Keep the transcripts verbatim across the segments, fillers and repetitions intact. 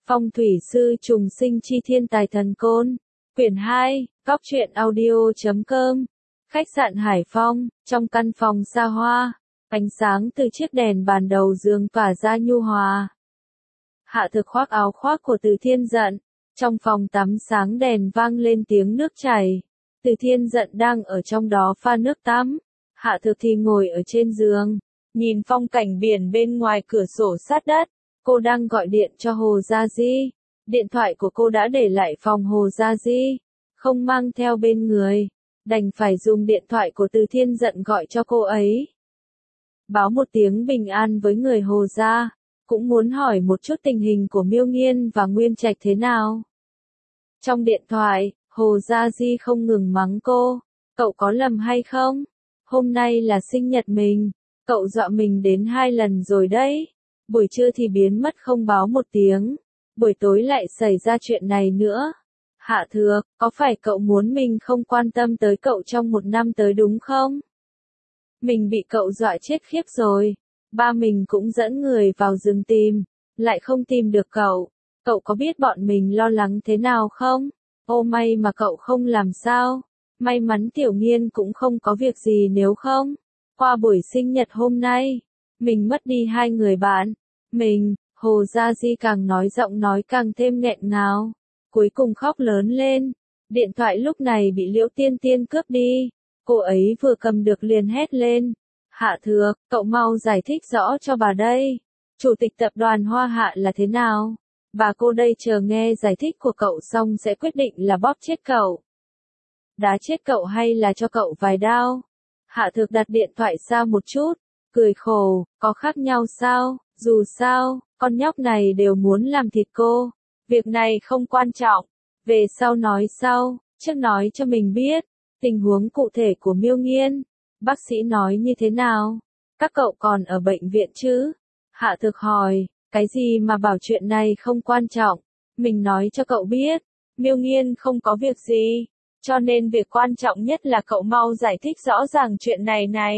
Phong thủy sư trùng sinh chi thiên tài thần côn. Quyển hai, Cóc truyện audio chấm com. Khách sạn Hải Phong, trong căn phòng xa hoa, ánh sáng từ chiếc đèn bàn đầu giường tỏa ra nhu hòa. Hạ Thực khoác áo khoác của Từ Thiên Dận, trong phòng tắm sáng đèn vang lên tiếng nước chảy. Từ Thiên Dận đang ở trong đó pha nước tắm, Hạ Thực thì ngồi ở trên giường, nhìn phong cảnh biển bên ngoài cửa sổ sát đất. Cô đang gọi điện cho Hồ Gia Di. Điện thoại của cô đã để lại phòng Hồ Gia Di, không mang theo bên người, đành phải dùng điện thoại của Từ Thiên Dận gọi cho cô ấy. Báo một tiếng bình an với người Hồ Gia, cũng muốn hỏi một chút tình hình của Miêu Nghiên và Nguyên Trạch thế nào. Trong điện thoại, Hồ Gia Di không ngừng mắng cô, cậu có lầm hay không? Hôm nay là sinh nhật mình, cậu dọa mình đến hai lần rồi đấy. Buổi trưa thì biến mất không báo một tiếng, buổi tối lại xảy ra chuyện này nữa. Hạ Thược, có phải cậu muốn mình không quan tâm tới cậu trong một năm tới đúng không? Mình bị cậu dọa chết khiếp rồi, ba mình cũng dẫn người vào rừng tìm, lại không tìm được cậu. Cậu có biết bọn mình lo lắng thế nào không? Ô may mà cậu không làm sao, may mắn Tiểu Nghiên cũng không có việc gì nếu không. Qua buổi sinh nhật hôm nay, mình mất đi hai người bạn. Mình, Hồ Gia Di càng nói giọng nói càng thêm nghẹn ngào, cuối cùng khóc lớn lên. Điện thoại lúc này bị Liễu Tiên Tiên cướp đi, cô ấy vừa cầm được liền hét lên. Hạ Thược, cậu mau giải thích rõ cho bà đây. Chủ tịch tập đoàn Hoa Hạ là thế nào? Bà cô đây chờ nghe giải thích của cậu xong sẽ quyết định là bóp chết cậu, đá chết cậu hay là cho cậu vài đao. Hạ Thược đặt điện thoại xa một chút, cười khổ, có khác nhau sao? Dù sao, con nhóc này đều muốn làm thịt cô. Việc này không quan trọng, về sau nói sau, trước nói cho mình biết tình huống cụ thể của Miêu Nghiên. Bác sĩ nói như thế nào? Các cậu còn ở bệnh viện chứ? Hạ Thực hỏi, cái gì mà bảo chuyện này không quan trọng? Mình nói cho cậu biết, Miêu Nghiên không có việc gì, cho nên việc quan trọng nhất là cậu mau giải thích rõ ràng chuyện này này.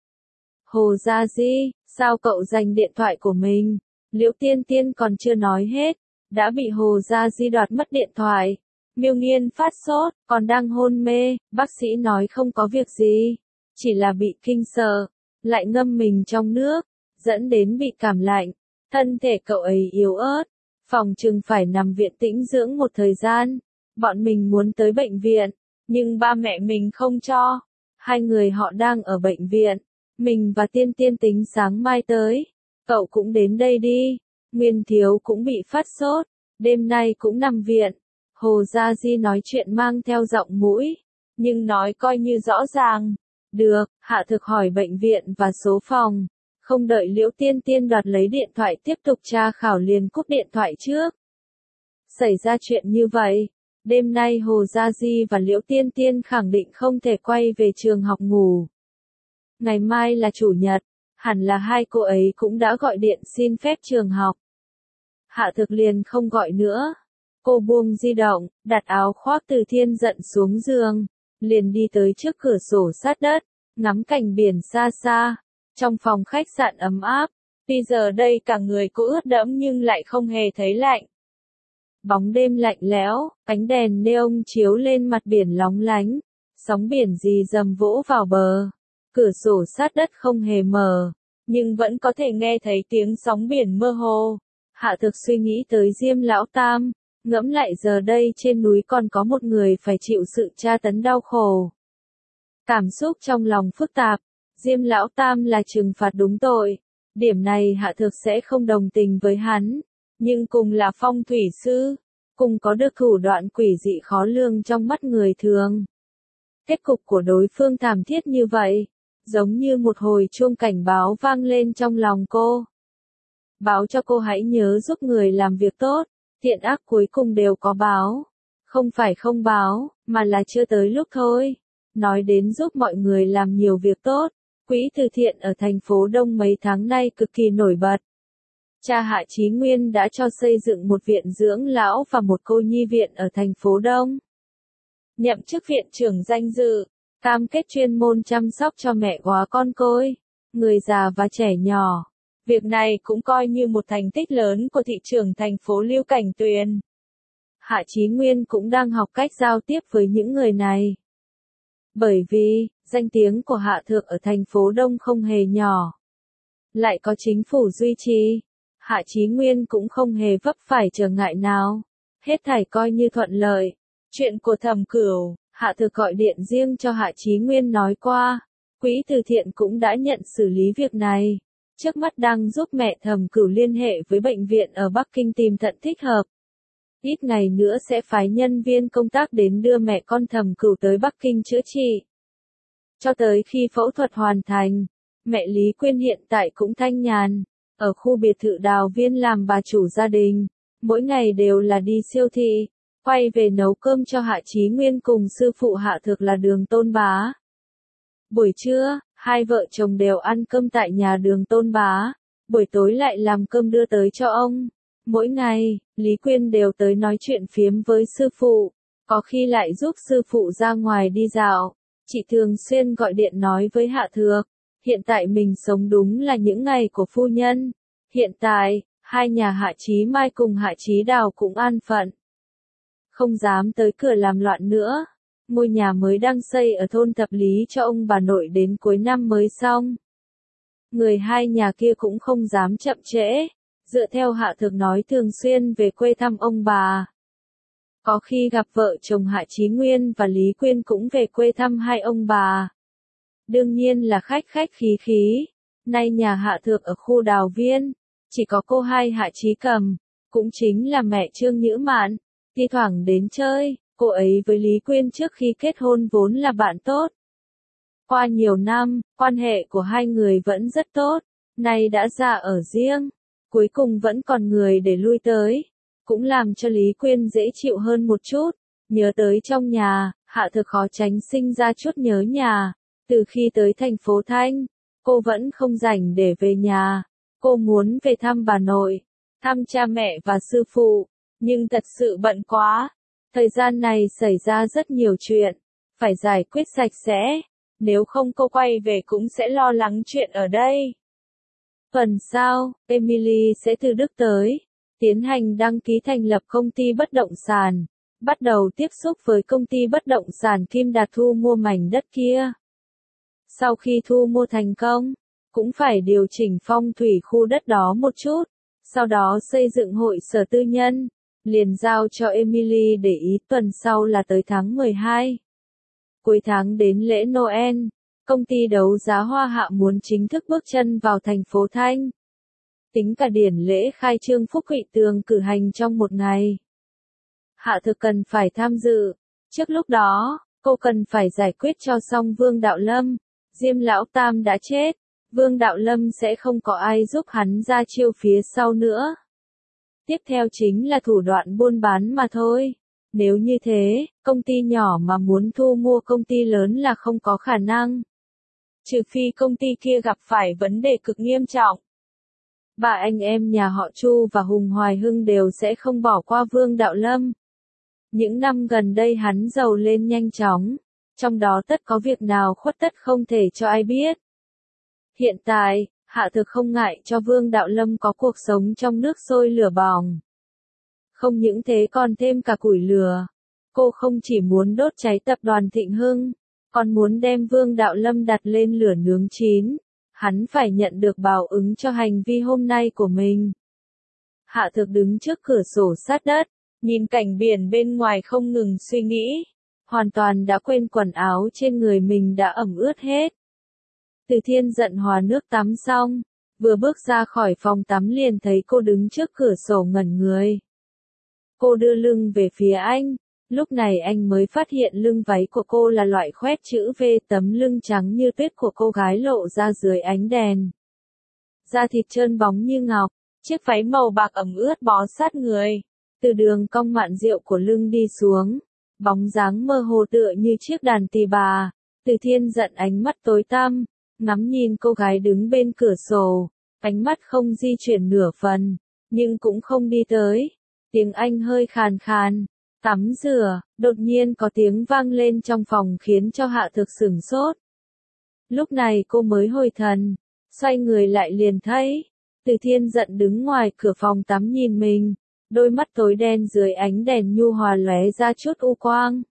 Hồ Gia Di, sao cậu giành điện thoại của mình? Liễu Tiên Tiên còn chưa nói hết, đã bị Hồ Gia Di đoạt mất điện thoại. Miêu Nghiên phát sốt, còn đang hôn mê, bác sĩ nói không có việc gì, chỉ là bị kinh sợ, lại ngâm mình trong nước, dẫn đến bị cảm lạnh. Thân thể cậu ấy yếu ớt, phòng chừng phải nằm viện tĩnh dưỡng một thời gian. Bọn mình muốn tới bệnh viện, nhưng ba mẹ mình không cho. Hai người họ đang ở bệnh viện. Mình và Tiên Tiên tính sáng mai tới. Cậu cũng đến đây đi. Nguyên Thiếu cũng bị phát sốt, đêm nay cũng nằm viện. Hồ Gia Di nói chuyện mang theo giọng mũi, nhưng nói coi như rõ ràng. Được, Hạ Thực hỏi bệnh viện và số phòng. Không đợi Liễu Tiên Tiên đoạt lấy điện thoại tiếp tục tra khảo liền cúp điện thoại trước. Xảy ra chuyện như vậy, đêm nay Hồ Gia Di và Liễu Tiên Tiên khẳng định không thể quay về trường học ngủ. Ngày mai là chủ nhật, hẳn là hai cô ấy cũng đã gọi điện xin phép trường học. Hạ Thực liền không gọi nữa. Cô buông di động, đặt áo khoác Từ Thiên Dận xuống giường, liền đi tới trước cửa sổ sát đất, ngắm cảnh biển xa xa. Trong phòng khách sạn ấm áp, tuy giờ đây cả người cô ướt đẫm nhưng lại không hề thấy lạnh. Bóng đêm lạnh lẽo, ánh đèn neon chiếu lên mặt biển lóng lánh, sóng biển rì rầm vỗ vào bờ. Cửa sổ sát đất không hề mở, nhưng vẫn có thể nghe thấy tiếng sóng biển mơ hồ. Hạ Thực suy nghĩ tới Diêm Lão Tam, ngẫm lại giờ đây trên núi còn có một người phải chịu sự tra tấn đau khổ. Cảm xúc trong lòng phức tạp, Diêm Lão Tam là trừng phạt đúng tội. Điểm này Hạ Thực sẽ không đồng tình với hắn, nhưng cùng là phong thủy sư, cùng có được thủ đoạn quỷ dị khó lường trong mắt người thường. Kết cục của đối phương thảm thiết như vậy, giống như một hồi chuông cảnh báo vang lên trong lòng cô. Báo cho cô hãy nhớ giúp người làm việc tốt, thiện ác cuối cùng đều có báo. Không phải không báo, mà là chưa tới lúc thôi. Nói đến giúp mọi người làm nhiều việc tốt, quỹ từ thiện ở thành phố Đông mấy tháng nay cực kỳ nổi bật. Cha Hạ Chí Nguyên đã cho xây dựng một viện dưỡng lão và một cô nhi viện ở thành phố Đông. Nhậm chức viện trưởng danh dự, cam kết chuyên môn chăm sóc cho mẹ góa con côi, người già và trẻ nhỏ. Việc này cũng coi như một thành tích lớn của thị trưởng thành phố Lưu Cảnh Tuyền. Hạ Chí Nguyên cũng đang học cách giao tiếp với những người này. Bởi vì, danh tiếng của Hạ Thược ở thành phố Đông không hề nhỏ. Lại có chính phủ duy trì, Hạ Chí Nguyên cũng không hề vấp phải trở ngại nào. Hết thảy coi như thuận lợi. Chuyện của Thẩm Cửu, Hạ Thược gọi điện riêng cho Hạ Chí Nguyên nói qua. Quỹ từ thiện cũng đã nhận xử lý việc này. Trước mắt đang giúp mẹ Thẩm Cửu liên hệ với bệnh viện ở Bắc Kinh tìm thận thích hợp. Ít ngày nữa sẽ phái nhân viên công tác đến đưa mẹ con Thẩm Cửu tới Bắc Kinh chữa trị. Cho tới khi phẫu thuật hoàn thành, mẹ Lý Quyên hiện tại cũng thanh nhàn, ở khu biệt thự Đào Viên làm bà chủ gia đình, mỗi ngày đều là đi siêu thị, quay về nấu cơm cho Hạ Chí Nguyên cùng sư phụ Hạ Thược là Đường Tôn Bá. Buổi trưa, hai vợ chồng đều ăn cơm tại nhà Đường Tôn Bá, buổi tối lại làm cơm đưa tới cho ông. Mỗi ngày, Lý Quyên đều tới nói chuyện phiếm với sư phụ, có khi lại giúp sư phụ ra ngoài đi dạo. Chị thường xuyên gọi điện nói với Hạ Thược, hiện tại mình sống đúng là những ngày của phu nhân. Hiện tại, hai nhà Hạ Chí Mai cùng Hạ Chí Đào cũng an phận. Không dám tới cửa làm loạn nữa. Ngôi nhà mới đang xây ở thôn Thập Lý cho ông bà nội đến cuối năm mới xong. Người hai nhà kia cũng không dám chậm trễ. Dựa theo Hạ Thược nói thường xuyên về quê thăm ông bà. Có khi gặp vợ chồng Hạ Chí Nguyên và Lý Quyên cũng về quê thăm hai ông bà. Đương nhiên là khách khách khí khí. Nay nhà Hạ Thược ở khu Đào Viên, chỉ có cô hai Hạ Chí Cầm, cũng chính là mẹ Trương Nhữ Mạn, thi thoảng đến chơi. Cô ấy với Lý Quyên trước khi kết hôn vốn là bạn tốt. Qua nhiều năm, quan hệ của hai người vẫn rất tốt, nay đã ra ở riêng, cuối cùng vẫn còn người để lui tới, cũng làm cho Lý Quyên dễ chịu hơn một chút. Nhớ tới trong nhà, Hạ Thược khó tránh sinh ra chút nhớ nhà. Từ khi tới thành phố Thanh, cô vẫn không rảnh để về nhà. Cô muốn về thăm bà nội, thăm cha mẹ và sư phụ, nhưng thật sự bận quá. Thời gian này xảy ra rất nhiều chuyện, phải giải quyết sạch sẽ, nếu không cô quay về cũng sẽ lo lắng chuyện ở đây. Tuần sau, Emily sẽ từ Đức tới, tiến hành đăng ký thành lập công ty bất động sản, bắt đầu tiếp xúc với công ty bất động sản Kim Đạt thu mua mảnh đất kia. Sau khi thu mua thành công, cũng phải điều chỉnh phong thủy khu đất đó một chút, sau đó xây dựng hội sở tư nhân. Liền giao cho Emily để ý. Tuần sau là tới tháng mười hai. Cuối tháng đến lễ Noel, công ty đấu giá Hoa Hạ muốn chính thức bước chân vào thành phố Thanh. Tính cả điển lễ khai trương Phúc Hụy Tường cử hành trong một ngày. Hạ Thược cần phải tham dự. Trước lúc đó, cô cần phải giải quyết cho xong Vương Đạo Lâm. Diêm Lão Tam đã chết, Vương Đạo Lâm sẽ không có ai giúp hắn ra chiêu phía sau nữa. Tiếp theo chính là thủ đoạn buôn bán mà thôi. Nếu như thế, công ty nhỏ mà muốn thu mua công ty lớn là không có khả năng. Trừ phi công ty kia gặp phải vấn đề cực nghiêm trọng. Ba anh em nhà họ Chu và Hùng Hoài Hưng đều sẽ không bỏ qua Vương Đạo Lâm. Những năm gần đây hắn giàu lên nhanh chóng, trong đó tất có việc nào khuất tất không thể cho ai biết. Hiện tại, Hạ Thược không ngại cho Vương Đạo Lâm có cuộc sống trong nước sôi lửa bỏng. Không những thế còn thêm cả củi lửa. Cô không chỉ muốn đốt cháy tập đoàn Thịnh Hưng, còn muốn đem Vương Đạo Lâm đặt lên lửa nướng chín. Hắn phải nhận được báo ứng cho hành vi hôm nay của mình. Hạ Thược đứng trước cửa sổ sát đất, nhìn cảnh biển bên ngoài không ngừng suy nghĩ. Hoàn toàn đã quên quần áo trên người mình đã ẩm ướt hết. Từ Thiên giận hòa nước tắm xong, vừa bước ra khỏi phòng tắm liền thấy cô đứng trước cửa sổ ngẩn người. Cô đưa lưng về phía anh, lúc này anh mới phát hiện lưng váy của cô là loại khoét chữ V, tấm lưng trắng như tuyết của cô gái lộ ra dưới ánh đèn. Da thịt trơn bóng như ngọc, chiếc váy màu bạc ẩm ướt bó sát người, từ đường cong mạn diệu của lưng đi xuống, bóng dáng mơ hồ tựa như chiếc đàn tỳ bà. Từ Thiên giận ánh mắt tối tăm, ngắm nhìn cô gái đứng bên cửa sổ, ánh mắt không di chuyển nửa phần, nhưng cũng không đi tới. Tiếng anh hơi khàn khàn, tắm rửa, đột nhiên có tiếng vang lên trong phòng khiến cho Hạ Thược sửng sốt. Lúc này cô mới hồi thần, xoay người lại liền thấy, Từ Thiên giận đứng ngoài cửa phòng tắm nhìn mình, đôi mắt tối đen dưới ánh đèn nhu hòa lóe ra chút u quang.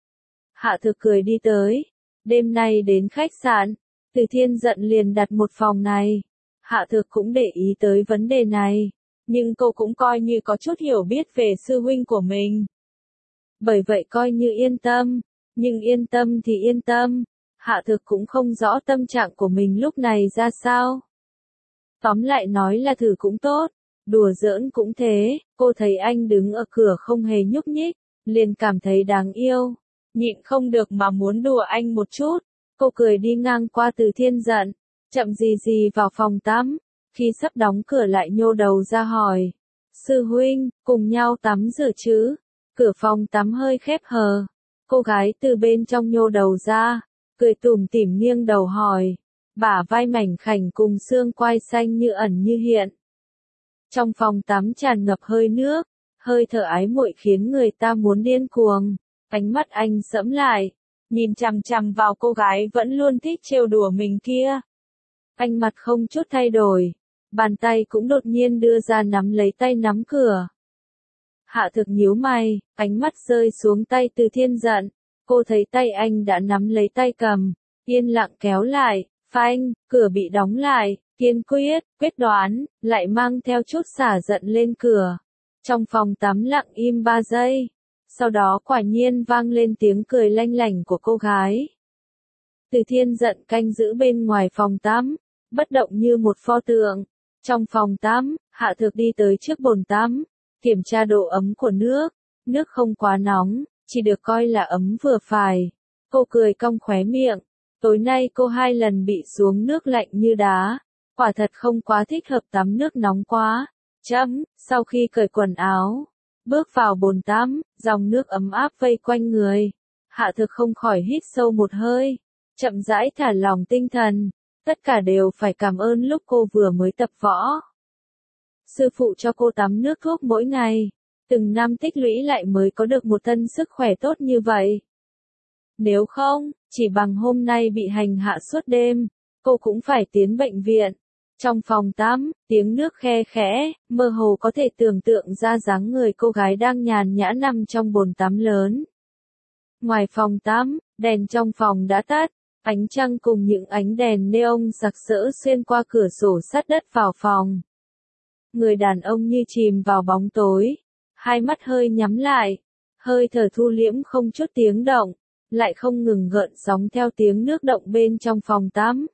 Hạ Thực cười đi tới, đêm nay đến khách sạn, Từ Thiên giận liền đặt một phòng này. Hạ Thực cũng để ý tới vấn đề này, nhưng cô cũng coi như có chút hiểu biết về sư huynh của mình. Bởi vậy coi như yên tâm, nhưng yên tâm thì yên tâm, Hạ Thực cũng không rõ tâm trạng của mình lúc này ra sao. Tóm lại nói là thử cũng tốt, đùa giỡn cũng thế, cô thấy anh đứng ở cửa không hề nhúc nhích, liền cảm thấy đáng yêu, nhịn không được mà muốn đùa anh một chút. Cô cười đi ngang qua Từ Thiên giận, chậm gì gì vào phòng tắm, khi sắp đóng cửa lại nhô đầu ra hỏi. Sư huynh, cùng nhau tắm rửa chứ? Cửa phòng tắm hơi khép hờ, cô gái từ bên trong nhô đầu ra, cười tủm tỉm nghiêng đầu hỏi. Bả vai mảnh khảnh cùng xương quai xanh như ẩn như hiện. Trong phòng tắm tràn ngập hơi nước, hơi thở ái muội khiến người ta muốn điên cuồng. Ánh mắt anh sẫm lại, nhìn chằm chằm vào cô gái vẫn luôn thích trêu đùa mình kia. Anh mặt không chút thay đổi, bàn tay cũng đột nhiên đưa ra nắm lấy tay nắm cửa. Hạ Thực nhíu mày, ánh mắt rơi xuống tay Từ Thiên giận, cô thấy tay anh đã nắm lấy tay cầm, yên lặng kéo lại, phanh, cửa bị đóng lại, kiên quyết, quyết đoán, lại mang theo chút xả giận lên cửa. Trong phòng tắm lặng im ba giây, sau đó quả nhiên vang lên tiếng cười lanh lảnh của cô gái. Từ Thiên giận canh giữ bên ngoài phòng tắm, bất động như một pho tượng. Trong phòng tắm, Hạ Thực đi tới trước bồn tắm, kiểm tra độ ấm của nước, nước không quá nóng, chỉ được coi là ấm vừa phải. Cô cười cong khóe miệng, tối nay cô hai lần bị xuống nước lạnh như đá, quả thật không quá thích hợp tắm nước nóng quá. Chấm, sau khi cởi quần áo, bước vào bồn tắm, dòng nước ấm áp vây quanh người. Hạ Thực không khỏi hít sâu một hơi, chậm rãi thả lỏng tinh thần, tất cả đều phải cảm ơn lúc cô vừa mới tập võ. Sư phụ cho cô tắm nước thuốc mỗi ngày, từng năm tích lũy lại mới có được một thân sức khỏe tốt như vậy. Nếu không, chỉ bằng hôm nay bị hành hạ suốt đêm, cô cũng phải tiến bệnh viện. Trong phòng tắm, tiếng nước khe khẽ, mơ hồ có thể tưởng tượng ra dáng người cô gái đang nhàn nhã nằm trong bồn tắm lớn. Ngoài phòng tắm, đèn trong phòng đã tắt, ánh trăng cùng những ánh đèn neon sặc sỡ xuyên qua cửa sổ sát đất vào phòng. Người đàn ông như chìm vào bóng tối, hai mắt hơi nhắm lại, hơi thở thu liễm không chút tiếng động, lại không ngừng gợn sóng theo tiếng nước động bên trong phòng tắm.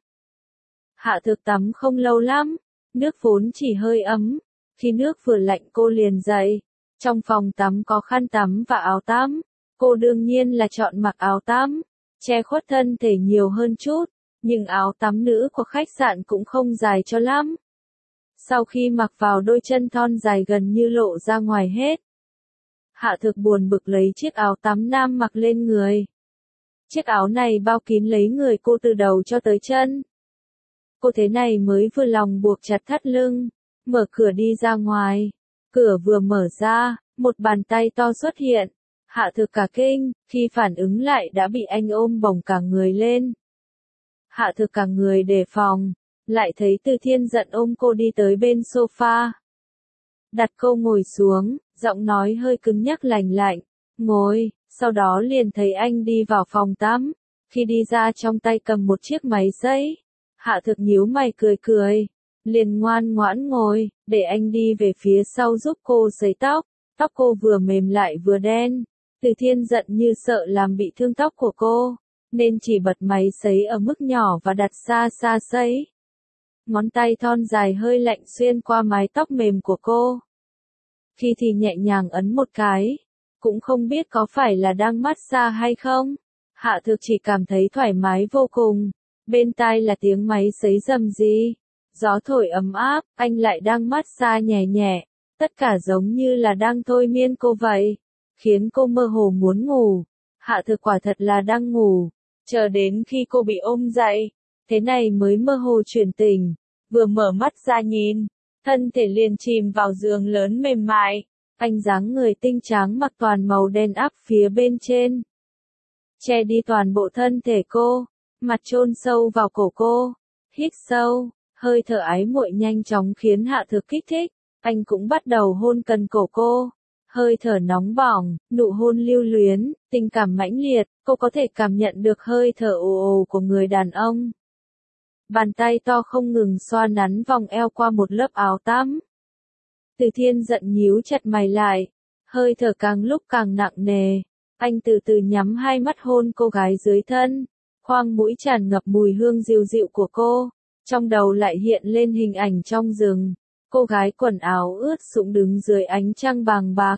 Hạ Thực tắm không lâu lắm, nước vốn chỉ hơi ấm, khi nước vừa lạnh cô liền dậy. Trong phòng tắm có khăn tắm và áo tắm, cô đương nhiên là chọn mặc áo tắm, che khuất thân thể nhiều hơn chút, nhưng áo tắm nữ của khách sạn cũng không dài cho lắm. Sau khi mặc vào đôi chân thon dài gần như lộ ra ngoài hết. Hạ Thực buồn bực lấy chiếc áo tắm nam mặc lên người. Chiếc áo này bao kín lấy người cô từ đầu cho tới chân. Cô thế này mới vừa lòng buộc chặt thắt lưng, mở cửa đi ra ngoài. Cửa vừa mở ra, một bàn tay to xuất hiện. Hạ Thực cả kinh, khi phản ứng lại đã bị anh ôm bổng cả người lên. Hạ Thực cả người đề phòng, lại thấy Từ Thiên giận ôm cô đi tới bên sofa. Đặt cô ngồi xuống, giọng nói hơi cứng nhắc lành lạnh, ngồi, sau đó liền thấy anh đi vào phòng tắm, khi đi ra trong tay cầm một chiếc máy sấy. Hạ Thực nhíu mày cười cười, liền ngoan ngoãn ngồi, để anh đi về phía sau giúp cô sấy tóc. Tóc cô vừa mềm lại vừa đen, Từ Thiên giận như sợ làm bị thương tóc của cô, nên chỉ bật máy sấy ở mức nhỏ và đặt xa xa sấy. Ngón tay thon dài hơi lạnh xuyên qua mái tóc mềm của cô. Khi thì nhẹ nhàng ấn một cái, cũng không biết có phải là đang massage hay không. Hạ Thực chỉ cảm thấy thoải mái vô cùng, bên tai là tiếng máy sấy rầm rì, gió thổi ấm áp, anh lại đang massage nhẹ nhẹ, tất cả giống như là đang thôi miên cô vậy, khiến cô mơ hồ muốn ngủ. Hạ Thực quả thật là đang ngủ, chờ đến khi cô bị ôm dậy, thế này mới mơ hồ chuyển tỉnh, vừa mở mắt ra nhìn, thân thể liền chìm vào giường lớn mềm mại, anh dáng người tinh tráng mặc toàn màu đen áp phía bên trên, che đi toàn bộ thân thể cô, mặt chôn sâu vào cổ cô, hít sâu, Hơi thở ái muội nhanh chóng khiến Hạ Thược kích thích, anh cũng bắt đầu hôn cần cổ cô. Hơi thở nóng bỏng, nụ hôn lưu luyến, tình cảm mãnh liệt, cô có thể cảm nhận được hơi thở ồ ồ của người đàn ông. Bàn tay to không ngừng xoa nắn vòng eo qua một lớp áo tắm. Từ Thiên giận nhíu chặt mày lại, hơi thở càng lúc càng nặng nề. Anh từ từ nhắm hai mắt hôn cô gái dưới thân, khoang mũi tràn ngập mùi hương dịu dịu của cô. Trong đầu lại hiện lên hình ảnh trong rừng, cô gái quần áo ướt sũng đứng dưới ánh trăng bàng bạc.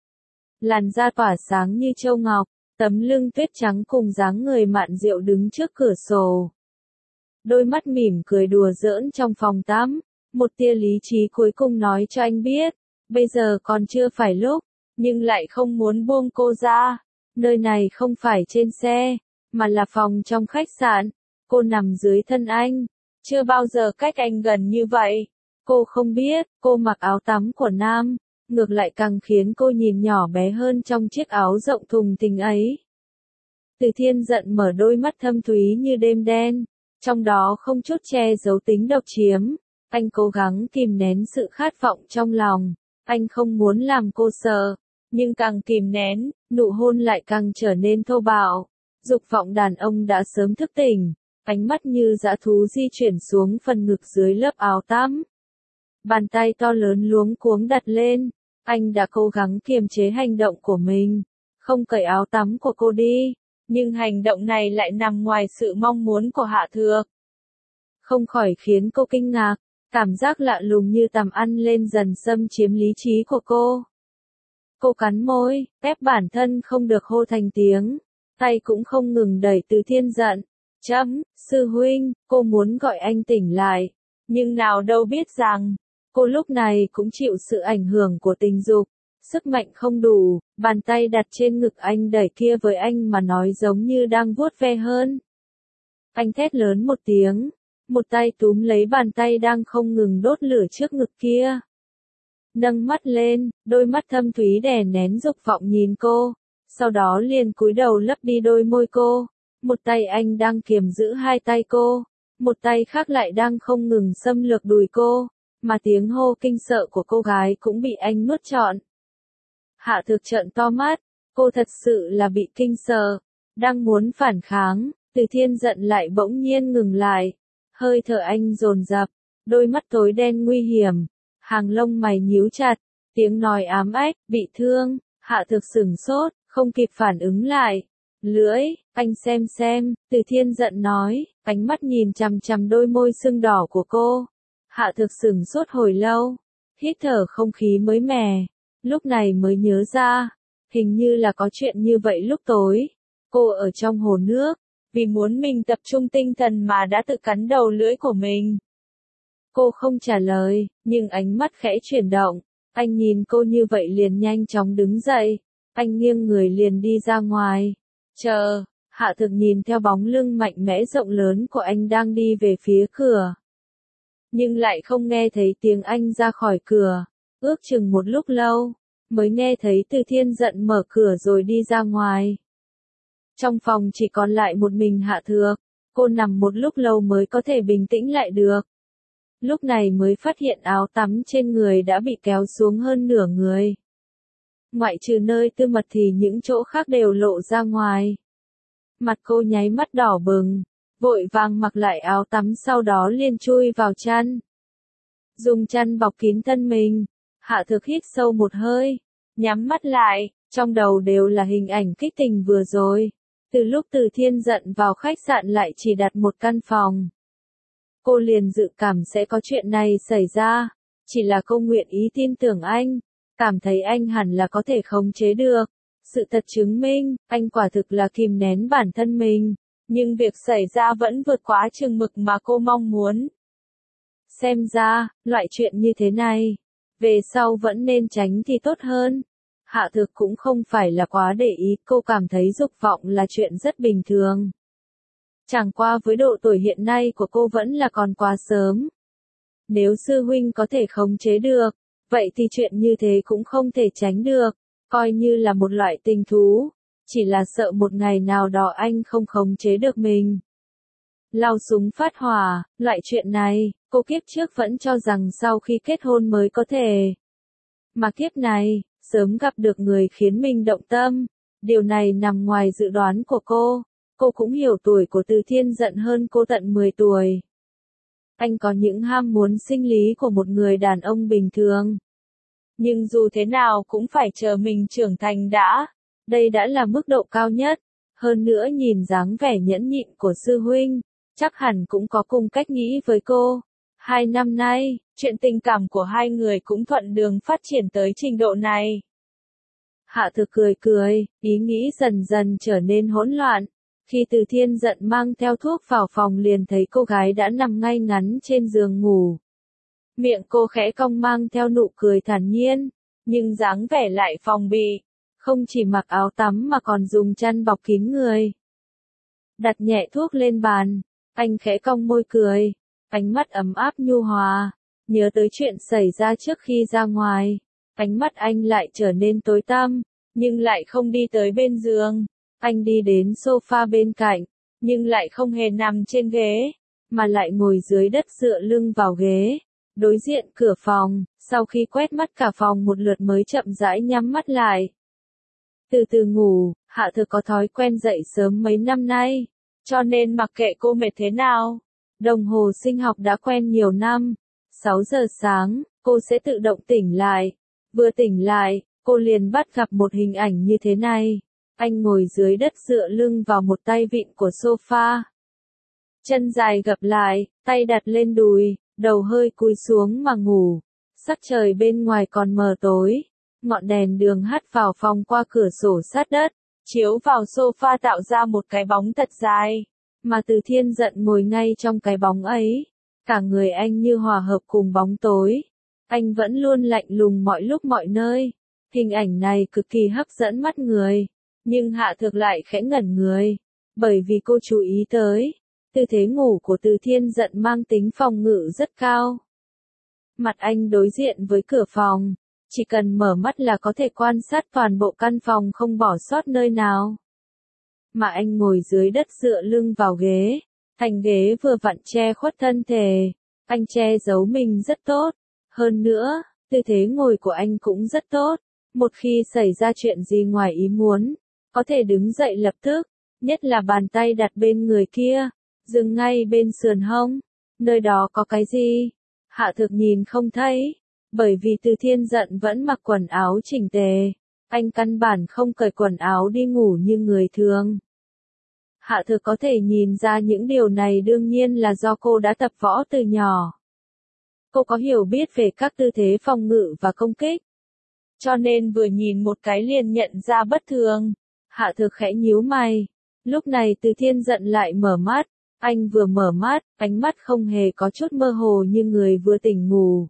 Làn da tỏa sáng như châu ngọc, tấm lưng tuyết trắng cùng dáng người mạn diệu đứng trước cửa sổ. Đôi mắt mỉm cười đùa giỡn trong phòng tắm, một tia lý trí cuối cùng nói cho anh biết, bây giờ còn chưa phải lúc, nhưng lại không muốn buông cô ra. Nơi này không phải trên xe, mà là phòng trong khách sạn. Cô nằm dưới thân anh, chưa bao giờ cách anh gần như vậy. Cô không biết, cô mặc áo tắm của nam, ngược lại càng khiến cô nhìn nhỏ bé hơn trong chiếc áo rộng thùng thình ấy. Từ Thiên giận mở đôi mắt thâm thúy như đêm đen, trong đó không chút che giấu tính độc chiếm. Anh cố gắng kìm nén sự khát vọng trong lòng, anh không muốn làm cô sợ, nhưng càng kìm nén, nụ hôn lại càng trở nên thô bạo. Dục vọng đàn ông đã sớm thức tỉnh, ánh mắt như dã thú di chuyển xuống phần ngực dưới lớp áo tắm. Bàn tay to lớn luống cuống đặt lên, anh đã cố gắng kiềm chế hành động của mình, không cởi áo tắm của cô đi, nhưng hành động này lại nằm ngoài sự mong muốn của Hạ Thược. Không khỏi khiến cô kinh ngạc, cảm giác lạ lùng như tầm ăn lên dần xâm chiếm lý trí của cô. Cô cắn môi, ép bản thân không được hô thành tiếng, tay cũng không ngừng đẩy Từ Thiên giận. Chấm, sư huynh, cô muốn gọi anh tỉnh lại, nhưng nào đâu biết rằng, cô lúc này cũng chịu sự ảnh hưởng của tình dục, sức mạnh không đủ, bàn tay đặt trên ngực anh đẩy kia với anh mà nói giống như đang vuốt ve hơn. Anh thét lớn một tiếng, một tay túm lấy bàn tay đang không ngừng đốt lửa trước ngực kia. Nâng mắt lên, đôi mắt thâm thúy đè nén dục vọng nhìn cô, sau đó liền cúi đầu lấp đi đôi môi cô. Một tay anh đang kiềm giữ hai tay cô, một tay khác lại đang không ngừng xâm lược đùi cô, mà tiếng hô kinh sợ của cô gái cũng bị anh nuốt trọn. Hạ Thược trợn to mắt, cô thật sự là bị kinh sợ, đang muốn phản kháng, Từ Thiên giận lại bỗng nhiên ngừng lại, hơi thở anh dồn dập, đôi mắt tối đen nguy hiểm, hàng lông mày nhíu chặt, tiếng nói ám ách, bị thương. Hạ Thược sửng sốt, không kịp phản ứng lại. Lưỡi, anh xem xem, Từ Thiên giận nói, ánh mắt nhìn chằm chằm đôi môi sưng đỏ của cô. Hạ Thược sửng sốt hồi lâu, hít thở không khí mới mẻ, lúc này mới nhớ ra, hình như là có chuyện như vậy lúc tối. Cô ở trong hồ nước, vì muốn mình tập trung tinh thần mà đã tự cắn đầu lưỡi của mình. Cô không trả lời, nhưng ánh mắt khẽ chuyển động, anh nhìn cô như vậy liền nhanh chóng đứng dậy, anh nghiêng người liền đi ra ngoài. Chờ, Hạ Thược nhìn theo bóng lưng mạnh mẽ rộng lớn của anh đang đi về phía cửa. Nhưng lại không nghe thấy tiếng anh ra khỏi cửa, ước chừng một lúc lâu, mới nghe thấy Từ Thiên giận mở cửa rồi đi ra ngoài. Trong phòng chỉ còn lại một mình Hạ Thược, cô nằm một lúc lâu mới có thể bình tĩnh lại được. Lúc này mới phát hiện áo tắm trên người đã bị kéo xuống hơn nửa người. Ngoại trừ nơi tư mật thì những chỗ khác đều lộ ra ngoài. Mặt cô nháy mắt đỏ bừng, vội vàng mặc lại áo tắm sau đó liền chui vào chăn. Dùng chăn bọc kín thân mình, Hạ Thược hít sâu một hơi, nhắm mắt lại, trong đầu đều là hình ảnh kích tình vừa rồi. Từ lúc Từ Thiên giận vào khách sạn lại chỉ đặt một căn phòng. Cô liền dự cảm sẽ có chuyện này xảy ra, chỉ là cô nguyện ý tin tưởng anh, cảm thấy anh hẳn là có thể khống chế được. Sự thật chứng minh, anh quả thực là kìm nén bản thân mình, nhưng việc xảy ra vẫn vượt quá chừng mực mà cô mong muốn. Xem ra, loại chuyện như thế này, về sau vẫn nên tránh thì tốt hơn. Hạ Thược cũng không phải là quá để ý, cô cảm thấy dục vọng là chuyện rất bình thường. Chẳng qua với độ tuổi hiện nay của cô vẫn là còn quá sớm. Nếu sư huynh có thể khống chế được, vậy thì chuyện như thế cũng không thể tránh được, coi như là một loại tình thú, chỉ là sợ một ngày nào đó anh không khống chế được mình. Lau súng phát hỏa, loại chuyện này, Cô kiếp trước vẫn cho rằng sau khi kết hôn mới có thể. Mà kiếp này, sớm gặp được người khiến mình động tâm. Điều này nằm ngoài dự đoán của cô. Cô cũng hiểu tuổi của Từ Thiên Dận hơn cô tận mười tuổi. Anh có những ham muốn sinh lý của một người đàn ông bình thường. Nhưng dù thế nào cũng phải chờ mình trưởng thành đã. Đây đã là mức độ cao nhất. Hơn nữa nhìn dáng vẻ nhẫn nhịn của sư huynh, chắc hẳn cũng có cùng cách nghĩ với cô. Hai năm nay, chuyện tình cảm của hai người cũng thuận đường phát triển tới trình độ này. Hạ Thực cười cười, ý nghĩ dần dần trở nên hỗn loạn. Khi Từ Thiên Dận mang theo thuốc vào phòng liền thấy cô gái đã nằm ngay ngắn trên giường ngủ. Miệng cô khẽ cong mang theo nụ cười thản nhiên, nhưng dáng vẻ lại phòng bị. Không chỉ mặc áo tắm mà còn dùng chăn bọc kín người. Đặt nhẹ thuốc lên bàn, anh khẽ cong môi cười, ánh mắt ấm áp nhu hòa. Nhớ tới chuyện xảy ra trước khi ra ngoài, ánh mắt anh lại trở nên tối tăm, nhưng lại không đi tới bên giường. Anh đi đến sofa bên cạnh, nhưng lại không hề nằm trên ghế, mà lại ngồi dưới đất dựa lưng vào ghế, đối diện cửa phòng, sau khi quét mắt cả phòng một lượt mới chậm rãi nhắm mắt lại. Từ từ ngủ, Hạ Thực có thói quen dậy sớm mấy năm nay, cho nên mặc kệ cô mệt thế nào, đồng hồ sinh học đã quen nhiều năm, sáu giờ sáng, cô sẽ tự động tỉnh lại. Vừa tỉnh lại, cô liền bắt gặp một hình ảnh như thế này. Anh ngồi dưới đất dựa lưng vào một tay vịn của sofa. Chân dài gập lại, tay đặt lên đùi, đầu hơi cúi xuống mà ngủ. Sắc trời bên ngoài còn mờ tối. Ngọn đèn đường hắt vào phòng qua cửa sổ sát đất, chiếu vào sofa tạo ra một cái bóng thật dài. Mà Từ Thiên Dận ngồi ngay trong cái bóng ấy. Cả người anh như hòa hợp cùng bóng tối. Anh vẫn luôn lạnh lùng mọi lúc mọi nơi. Hình ảnh này cực kỳ hấp dẫn mắt người. Nhưng Hạ Thực lại khẽ ngẩn người. Bởi vì cô chú ý tới. Tư thế ngủ của Từ Thiên Dận mang tính phòng ngự rất cao. Mặt anh đối diện với cửa phòng. Chỉ cần mở mắt là có thể quan sát toàn bộ căn phòng không bỏ sót nơi nào. Mà anh ngồi dưới đất dựa lưng vào ghế. Thành ghế vừa vặn che khuất thân thể. Anh che giấu mình rất tốt. Hơn nữa, tư thế ngồi của anh cũng rất tốt. Một khi xảy ra chuyện gì ngoài ý muốn, có thể đứng dậy lập tức. Nhất là bàn tay đặt bên người kia, dừng ngay bên sườn hông. Nơi đó có cái gì? Hạ Thực nhìn không thấy. Bởi vì Từ Thiên Dận vẫn mặc quần áo chỉnh tề. Anh căn bản không cởi quần áo đi ngủ như người thường. Hạ Thực có thể nhìn ra những điều này đương nhiên là do cô đã tập võ từ nhỏ. Cô có hiểu biết về các tư thế phòng ngự và công kích. Cho nên vừa nhìn một cái liền nhận ra bất thường. Hạ Thực khẽ nhíu mày. Lúc này Từ Thiên Dận lại mở mắt. Anh vừa mở mắt, ánh mắt không hề có chút mơ hồ như người vừa tỉnh ngủ.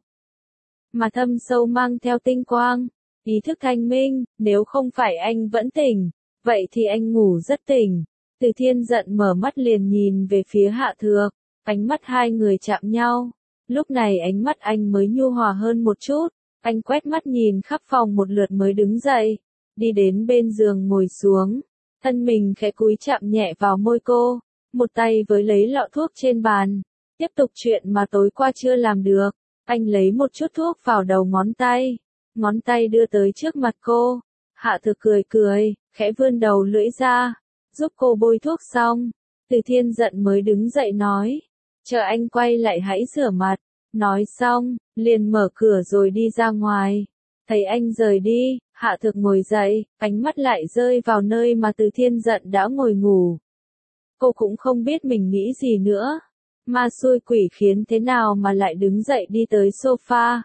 Mà thâm sâu mang theo tinh quang. Ý thức thanh minh, nếu không phải anh vẫn tỉnh, vậy thì anh ngủ rất tỉnh. Từ Thiên Dận mở mắt liền nhìn về phía Hạ Thực. Ánh mắt hai người chạm nhau. Lúc này ánh mắt anh mới nhu hòa hơn một chút. Anh quét mắt nhìn khắp phòng một lượt mới đứng dậy. Đi đến bên giường ngồi xuống. Thân mình khẽ cúi chạm nhẹ vào môi cô. Một tay với lấy lọ thuốc trên bàn. Tiếp tục chuyện mà tối qua chưa làm được. Anh lấy một chút thuốc vào đầu ngón tay. Ngón tay đưa tới trước mặt cô. Hạ Thực cười cười, khẽ vươn đầu lưỡi ra. Giúp cô bôi thuốc xong. Từ Thiên Dận mới đứng dậy nói. Chờ anh quay lại hãy rửa mặt. Nói xong, liền mở cửa rồi đi ra ngoài. Thấy anh rời đi, Hạ Thực ngồi dậy, ánh mắt lại rơi vào nơi mà Từ Thiên Dận đã ngồi ngủ. Cô cũng không biết mình nghĩ gì nữa. Ma xui quỷ khiến thế nào mà lại đứng dậy đi tới sofa.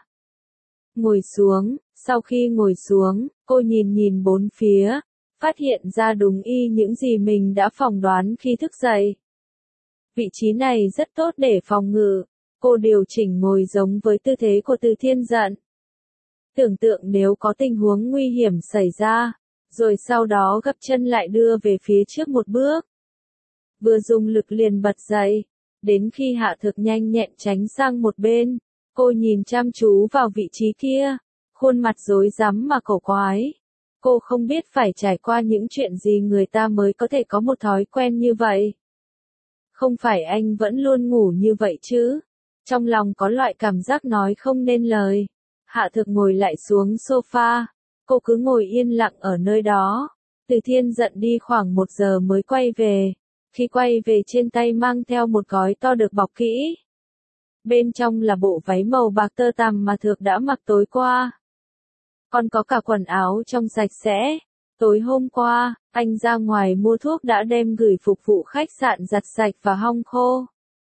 Ngồi xuống, sau khi ngồi xuống, cô nhìn nhìn bốn phía, phát hiện ra đúng y những gì mình đã phỏng đoán khi thức dậy. Vị trí này rất tốt để phòng ngự. Cô điều chỉnh ngồi giống với tư thế của Từ Thiên Dận. Tưởng tượng nếu có tình huống nguy hiểm xảy ra, rồi sau đó gập chân lại đưa về phía trước một bước. Vừa dùng lực liền bật dậy, đến khi Hạ Thực nhanh nhẹn tránh sang một bên, cô nhìn chăm chú vào vị trí kia, khuôn mặt rối rắm mà cổ quái. Cô không biết phải trải qua những chuyện gì người ta mới có thể có một thói quen như vậy. Không phải anh vẫn luôn ngủ như vậy chứ? Trong lòng có loại cảm giác nói không nên lời. Hạ Thực ngồi lại xuống sofa. Cô cứ ngồi yên lặng ở nơi đó. Từ Thiên giận đi khoảng một giờ mới quay về. Khi quay về trên tay mang theo một gói to được bọc kỹ. Bên trong là bộ váy màu bạc tơ tằm mà Thược đã mặc tối qua. Còn có cả quần áo trong sạch sẽ. Tối hôm qua, anh ra ngoài mua thuốc đã đem gửi phục vụ khách sạn giặt sạch và hong khô.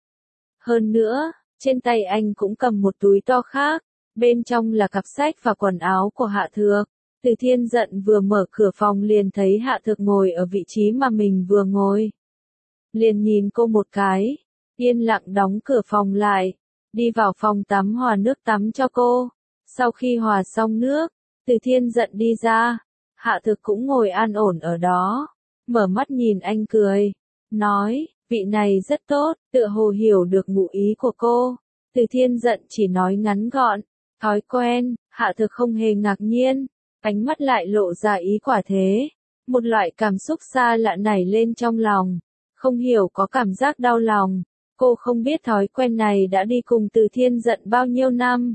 Hơn nữa, trên tay anh cũng cầm một túi to khác. Bên trong là cặp sách và quần áo của Hạ Thược. Từ Thiên giận vừa mở cửa phòng liền thấy Hạ Thược ngồi ở vị trí mà mình vừa ngồi. Liền nhìn cô một cái, yên lặng đóng cửa phòng lại, đi vào phòng tắm hòa nước tắm cho cô. Sau khi hòa xong nước, Từ Thiên giận đi ra, Hạ Thược cũng ngồi an ổn ở đó, mở mắt nhìn anh cười, nói, vị này rất tốt, tựa hồ hiểu được ngụ ý của cô. Từ Thiên giận chỉ nói ngắn gọn, thói quen. Hạ Thược không hề ngạc nhiên, ánh mắt lại lộ ra ý quả thế. Một loại cảm xúc xa lạ nảy lên trong lòng, không hiểu có cảm giác đau lòng. Cô không biết thói quen này đã đi cùng Từ Thiên giận bao nhiêu năm.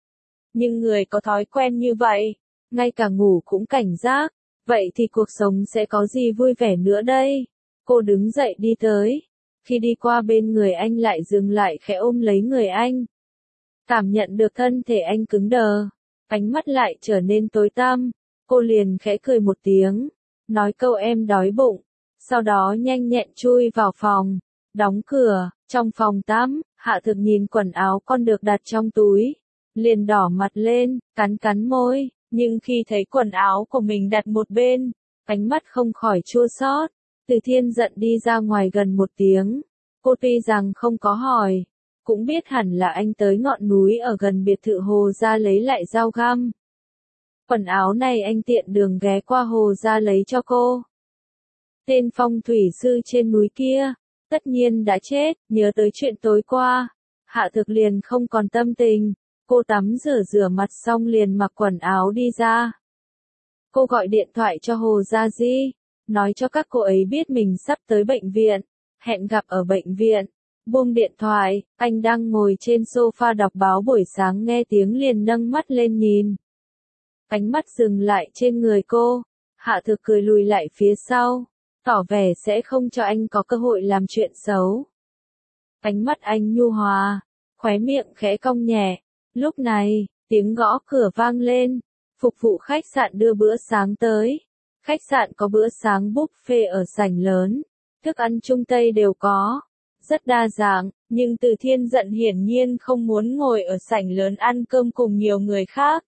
Nhưng người có thói quen như vậy, ngay cả ngủ cũng cảnh giác, vậy thì cuộc sống sẽ có gì vui vẻ nữa đây? Cô đứng dậy đi tới, khi đi qua bên người anh lại dừng lại khẽ ôm lấy người anh. Cảm nhận được thân thể anh cứng đờ, ánh mắt lại trở nên tối tăm, cô liền khẽ cười một tiếng, nói câu em đói bụng, sau đó nhanh nhẹn chui vào phòng, đóng cửa. Trong phòng tắm, Hạ Thực nhìn quần áo con được đặt trong túi, liền đỏ mặt lên, cắn cắn môi, nhưng khi thấy quần áo của mình đặt một bên, ánh mắt không khỏi chua xót. Từ Thiên giận đi ra ngoài gần một tiếng, cô tuy rằng không có hỏi, cũng biết hẳn là anh tới ngọn núi ở gần biệt thự Hồ gia lấy lại dao găm. Quần áo này anh tiện đường ghé qua Hồ gia lấy cho cô. Tên phong thủy sư trên núi kia, tất nhiên đã chết. Nhớ tới chuyện tối qua, Hạ Thực liền không còn tâm tình. Cô tắm rửa rửa mặt xong liền mặc quần áo đi ra. Cô gọi điện thoại cho Hồ Gia Di, nói cho các cô ấy biết mình sắp tới bệnh viện, hẹn gặp ở bệnh viện. Buông điện thoại, anh đang ngồi trên sofa đọc báo buổi sáng nghe tiếng liền nâng mắt lên nhìn. Ánh mắt dừng lại trên người cô, Hạ Thực cười lùi lại phía sau, tỏ vẻ sẽ không cho anh có cơ hội làm chuyện xấu. Ánh mắt anh nhu hòa, khóe miệng khẽ cong nhẹ. Lúc này, tiếng gõ cửa vang lên, phục vụ khách sạn đưa bữa sáng tới. Khách sạn có bữa sáng buffet ở sảnh lớn, thức ăn Trung Tây đều có, rất đa dạng, nhưng Từ Thiên giận hiển nhiên không muốn ngồi ở sảnh lớn ăn cơm cùng nhiều người khác.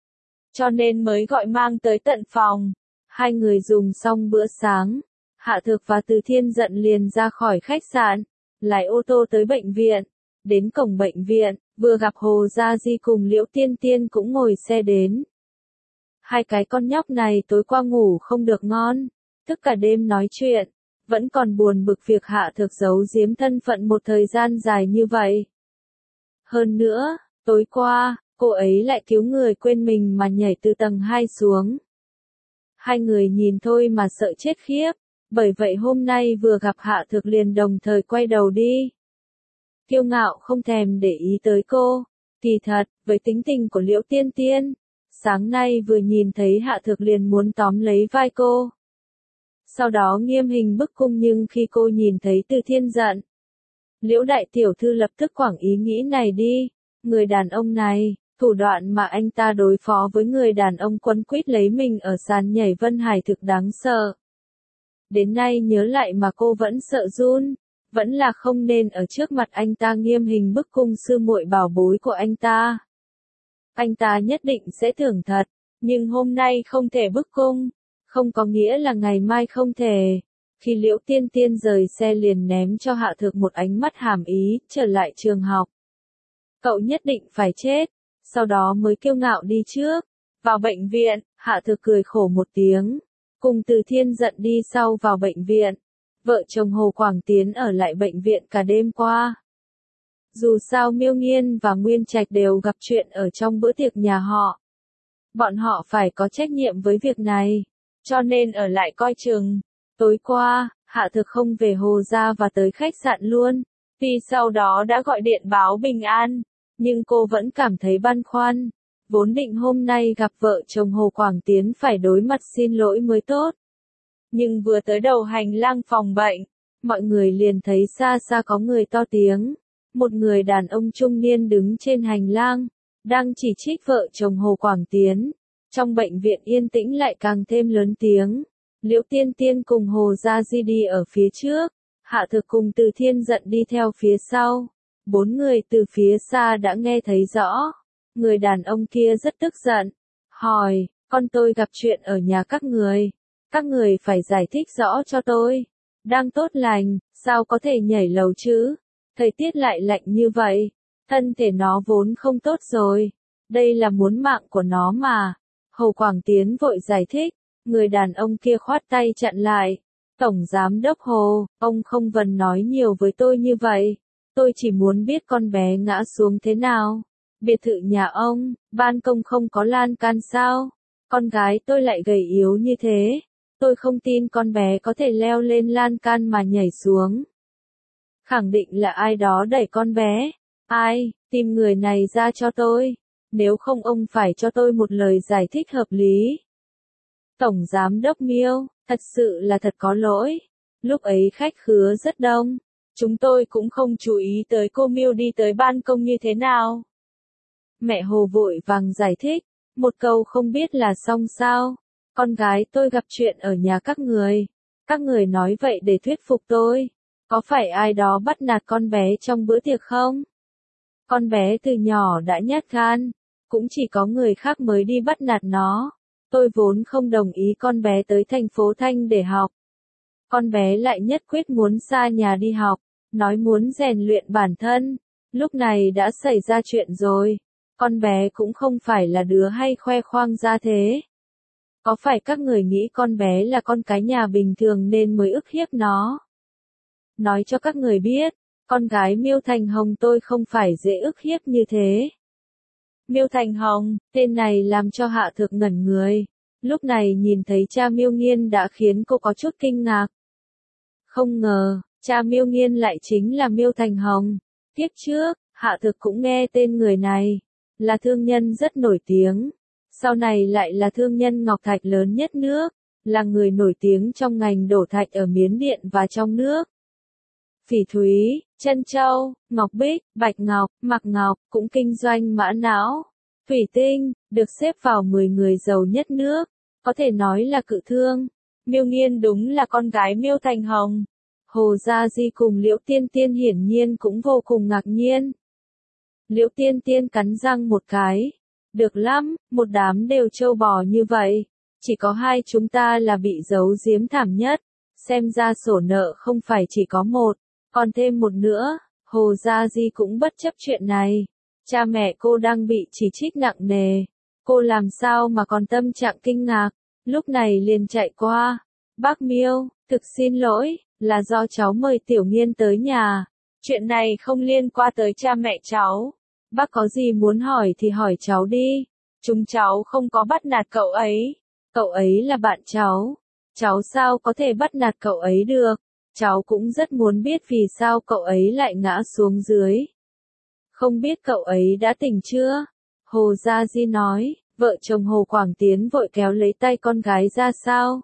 Cho nên mới gọi mang tới tận phòng. Hai người dùng xong bữa sáng, Hạ Thực và Từ Thiên giận liền ra khỏi khách sạn, lái ô tô tới bệnh viện. Đến cổng bệnh viện, vừa gặp Hồ Gia Di cùng Liễu Tiên Tiên cũng ngồi xe đến. Hai cái con nhóc này tối qua ngủ không được ngon, thức cả đêm nói chuyện, vẫn còn buồn bực việc Hạ Thực giấu giếm thân phận một thời gian dài như vậy. Hơn nữa, tối qua, cô ấy lại cứu người quên mình mà nhảy từ tầng hai xuống. Hai người nhìn thôi mà sợ chết khiếp, bởi vậy hôm nay vừa gặp Hạ Thực liền đồng thời quay đầu đi. Kiêu ngạo không thèm để ý tới cô. Kỳ thật, với tính tình của Liễu Tiên Tiên, sáng nay vừa nhìn thấy Hạ Thực liền muốn tóm lấy vai cô. Sau đó nghiêm hình bức cung, nhưng khi cô nhìn thấy Từ Thiên giận, Liễu đại tiểu thư lập tức quẳng ý nghĩ này đi. Người đàn ông này, thủ đoạn mà anh ta đối phó với người đàn ông quấn quýt lấy mình ở sàn nhảy Vân Hải thực đáng sợ. Đến nay nhớ lại mà cô vẫn sợ run. Vẫn là không nên ở trước mặt anh ta nghiêm hình bức cung sư muội bảo bối của anh ta. Anh ta nhất định sẽ thưởng thật, nhưng hôm nay không thể bức cung, không có nghĩa là ngày mai không thể. Khi Liễu Tiên Tiên rời xe liền ném cho Hạ Thực một ánh mắt hàm ý, trở lại trường học. Cậu nhất định phải chết, sau đó mới kiêu ngạo đi trước. Vào bệnh viện, Hạ Thực cười khổ một tiếng, cùng Từ Thiên giận đi sau vào bệnh viện. Vợ chồng Hồ Quảng Tiến ở lại bệnh viện cả đêm qua. Dù sao Miêu Nghiên và Nguyên Trạch đều gặp chuyện ở trong bữa tiệc nhà họ. Bọn họ phải có trách nhiệm với việc này, cho nên ở lại coi chừng. Tối qua, Hạ Thực không về Hồ gia và tới khách sạn luôn. Tuy sau đó đã gọi điện báo bình an, nhưng cô vẫn cảm thấy băn khoăn. Vốn định hôm nay gặp vợ chồng Hồ Quảng Tiến phải đối mặt xin lỗi mới tốt. Nhưng vừa tới đầu hành lang phòng bệnh, mọi người liền thấy xa xa có người to tiếng. Một người đàn ông trung niên đứng trên hành lang, đang chỉ trích vợ chồng Hồ Quảng Tiến. Trong bệnh viện yên tĩnh lại càng thêm lớn tiếng. Liễu Tiên Tiên cùng Hồ Gia Di đi ở phía trước, Hạ Thực cùng Từ Thiên Giận đi theo phía sau. Bốn người từ phía xa đã nghe thấy rõ. Người đàn ông kia rất tức giận, hỏi, con tôi gặp chuyện ở nhà các người. Các người phải giải thích rõ cho tôi. Đang tốt lành, sao có thể nhảy lầu chứ? Thời tiết lại lạnh như vậy. Thân thể nó vốn không tốt rồi. Đây là muốn mạng của nó mà. Hồ Quảng Tiến vội giải thích. Người đàn ông kia khoát tay chặn lại. Tổng Giám đốc Hồ, ông không cần nói nhiều với tôi như vậy. Tôi chỉ muốn biết con bé ngã xuống thế nào. Biệt thự nhà ông, ban công không có lan can sao? Con gái tôi lại gầy yếu như thế. Tôi không tin con bé có thể leo lên lan can mà nhảy xuống. Khẳng định là ai đó đẩy con bé. Ai, tìm người này ra cho tôi. Nếu không ông phải cho tôi một lời giải thích hợp lý. Tổng Giám đốc Miêu, thật sự là thật có lỗi. Lúc ấy khách khứa rất đông. Chúng tôi cũng không chú ý tới cô Miêu đi tới ban công như thế nào. Mẹ Hồ vội vàng giải thích. Một câu không biết là xong sao. Con gái tôi gặp chuyện ở nhà các người. Các người nói vậy để thuyết phục tôi. Có phải ai đó bắt nạt con bé trong bữa tiệc không? Con bé từ nhỏ đã nhát gan. Cũng chỉ có người khác mới đi bắt nạt nó. Tôi vốn không đồng ý con bé tới thành phố Thanh để học. Con bé lại nhất quyết muốn xa nhà đi học. Nói muốn rèn luyện bản thân. Lúc này đã xảy ra chuyện rồi. Con bé cũng không phải là đứa hay khoe khoang ra thế. Có phải các người nghĩ con bé là con cái nhà bình thường nên mới ức hiếp nó? Nói cho các người biết, con gái Miêu Thành Hồng tôi không phải dễ ức hiếp như thế. Miêu Thành Hồng, tên này làm cho Hạ Thược ngẩn người. Lúc này nhìn thấy cha Miêu Nghiên đã khiến cô có chút kinh ngạc. Không ngờ, cha Miêu Nghiên lại chính là Miêu Thành Hồng. Kiếp trước, Hạ Thược cũng nghe tên người này. Là thương nhân rất nổi tiếng. Sau này lại là thương nhân ngọc thạch lớn nhất nước. Là người nổi tiếng trong ngành đổ thạch ở Miến Điện và trong nước. Phỉ thúy, trân châu, ngọc bích, bạch ngọc, mạc ngọc, cũng kinh doanh mã não. Thủy tinh, được xếp vào mười người giàu nhất nước. Có thể nói là cự thương. Miêu Nghiên đúng là con gái Miêu Thành Hồng. Hồ Gia Di cùng Liễu Tiên Tiên hiển nhiên cũng vô cùng ngạc nhiên. Liễu Tiên Tiên cắn răng một cái. Được lắm, một đám đều trâu bò như vậy. Chỉ có hai chúng ta là bị giấu giếm thảm nhất. Xem ra sổ nợ không phải chỉ có một, còn thêm một nữa. Hồ Gia Di cũng bất chấp chuyện này. Cha mẹ cô đang bị chỉ trích nặng nề. Cô làm sao mà còn tâm trạng kinh ngạc. Lúc này liền chạy qua. Bác Miêu, thực xin lỗi, là do cháu mời Tiểu Nghiên tới nhà. Chuyện này không liên quan tới cha mẹ cháu. Bác có gì muốn hỏi thì hỏi cháu đi. Chúng cháu không có bắt nạt cậu ấy. Cậu ấy là bạn cháu. Cháu sao có thể bắt nạt cậu ấy được. Cháu cũng rất muốn biết vì sao cậu ấy lại ngã xuống dưới. Không biết cậu ấy đã tỉnh chưa? Hồ Gia Di nói, vợ chồng Hồ Quảng Tiến vội kéo lấy tay con gái ra sao?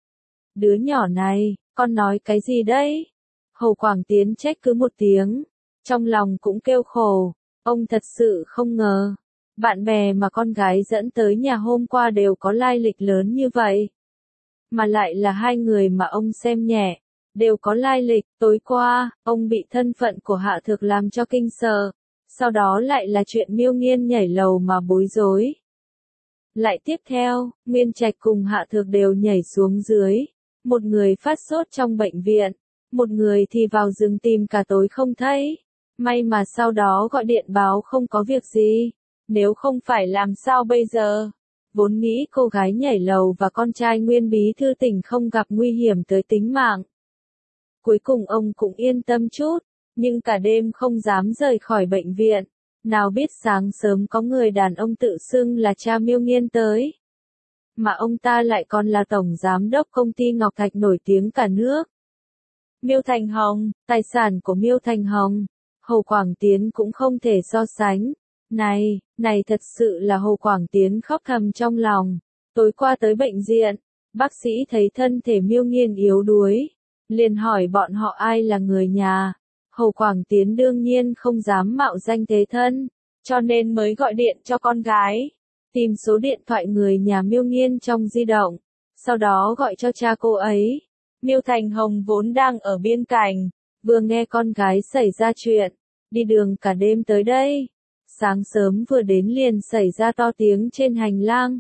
Đứa nhỏ này, con nói cái gì đấy? Hồ Quảng Tiến trách cứ một tiếng. Trong lòng cũng kêu khổ. Ông thật sự không ngờ. Bạn bè mà con gái dẫn tới nhà hôm qua đều có lai lịch lớn như vậy. Mà lại là hai người mà ông xem nhẹ. Đều có lai lịch. Tối qua, ông bị thân phận của Hạ Thược làm cho kinh sợ. Sau đó lại là chuyện Miêu Nghiên nhảy lầu mà bối rối. Lại tiếp theo, Nguyên Trạch cùng Hạ Thược đều nhảy xuống dưới. Một người phát sốt trong bệnh viện. Một người thì vào rừng tìm cả tối không thấy. May mà sau đó gọi điện báo không có việc gì. Nếu không phải làm sao bây giờ? Vốn nghĩ cô gái nhảy lầu và con trai Nguyên bí thư tỉnh không gặp nguy hiểm tới tính mạng. Cuối cùng ông cũng yên tâm chút. Nhưng cả đêm không dám rời khỏi bệnh viện. Nào biết sáng sớm có người đàn ông tự xưng là cha Miêu Nghiên tới. Mà ông ta lại còn là tổng giám đốc công ty Ngọc Thạch nổi tiếng cả nước. Miêu Thành Hồng, tài sản của Miêu Thành Hồng, Hồ Quảng Tiến cũng không thể so sánh. Này, này thật sự là Hồ Quảng Tiến khóc thầm trong lòng. Tối qua tới bệnh viện, bác sĩ thấy thân thể Miêu Nghiên yếu đuối, liền hỏi bọn họ ai là người nhà. Hồ Quảng Tiến đương nhiên không dám mạo danh thế thân, cho nên mới gọi điện cho con gái, tìm số điện thoại người nhà Miêu Nghiên trong di động, sau đó gọi cho cha cô ấy. Miêu Thành Hồng vốn đang ở bên cạnh, vừa nghe con gái xảy ra chuyện, đi đường cả đêm tới đây, sáng sớm vừa đến liền xảy ra to tiếng trên hành lang.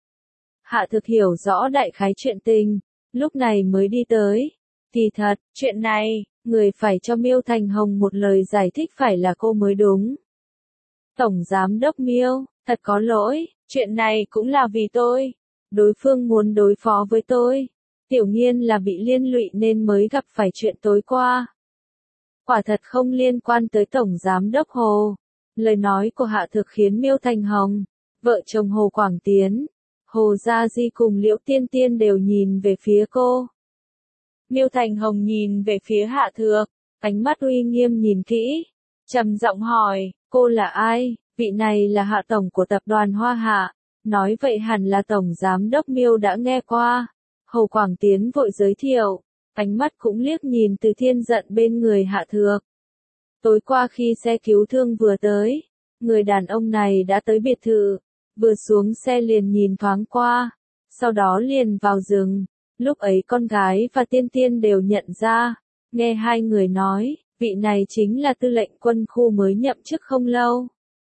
Hạ Thực hiểu rõ đại khái chuyện tình, lúc này mới đi tới. Thì thật, chuyện này, người phải cho Miêu Thành Hồng một lời giải thích phải là cô mới đúng. Tổng Giám đốc Miêu, thật có lỗi, chuyện này cũng là vì tôi. Đối phương muốn đối phó với tôi. Tiểu Nghiên là bị liên lụy nên mới gặp phải chuyện tối qua. Quả thật không liên quan tới Tổng Giám đốc Hồ. Lời nói của Hạ Thực khiến Miêu Thành Hồng, vợ chồng Hồ Quảng Tiến, Hồ Gia Di cùng Liễu Tiên Tiên đều nhìn về phía cô. Miêu Thành Hồng nhìn về phía Hạ Thược, ánh mắt uy nghiêm nhìn kỹ, trầm giọng hỏi, cô là ai? Vị này là Hạ Tổng của tập đoàn Hoa Hạ. Nói vậy hẳn là Tổng Giám đốc Miêu đã nghe qua. Hồ Quảng Tiến vội giới thiệu, ánh mắt cũng liếc nhìn Từ Thiên giận bên người Hạ Thược. Tối qua khi xe cứu thương vừa tới, người đàn ông này đã tới biệt thự, vừa xuống xe liền nhìn thoáng qua, sau đó liền vào rừng. Lúc ấy con gái và Tiên Tiên đều nhận ra, nghe hai người nói, vị này chính là tư lệnh quân khu mới nhậm chức không lâu.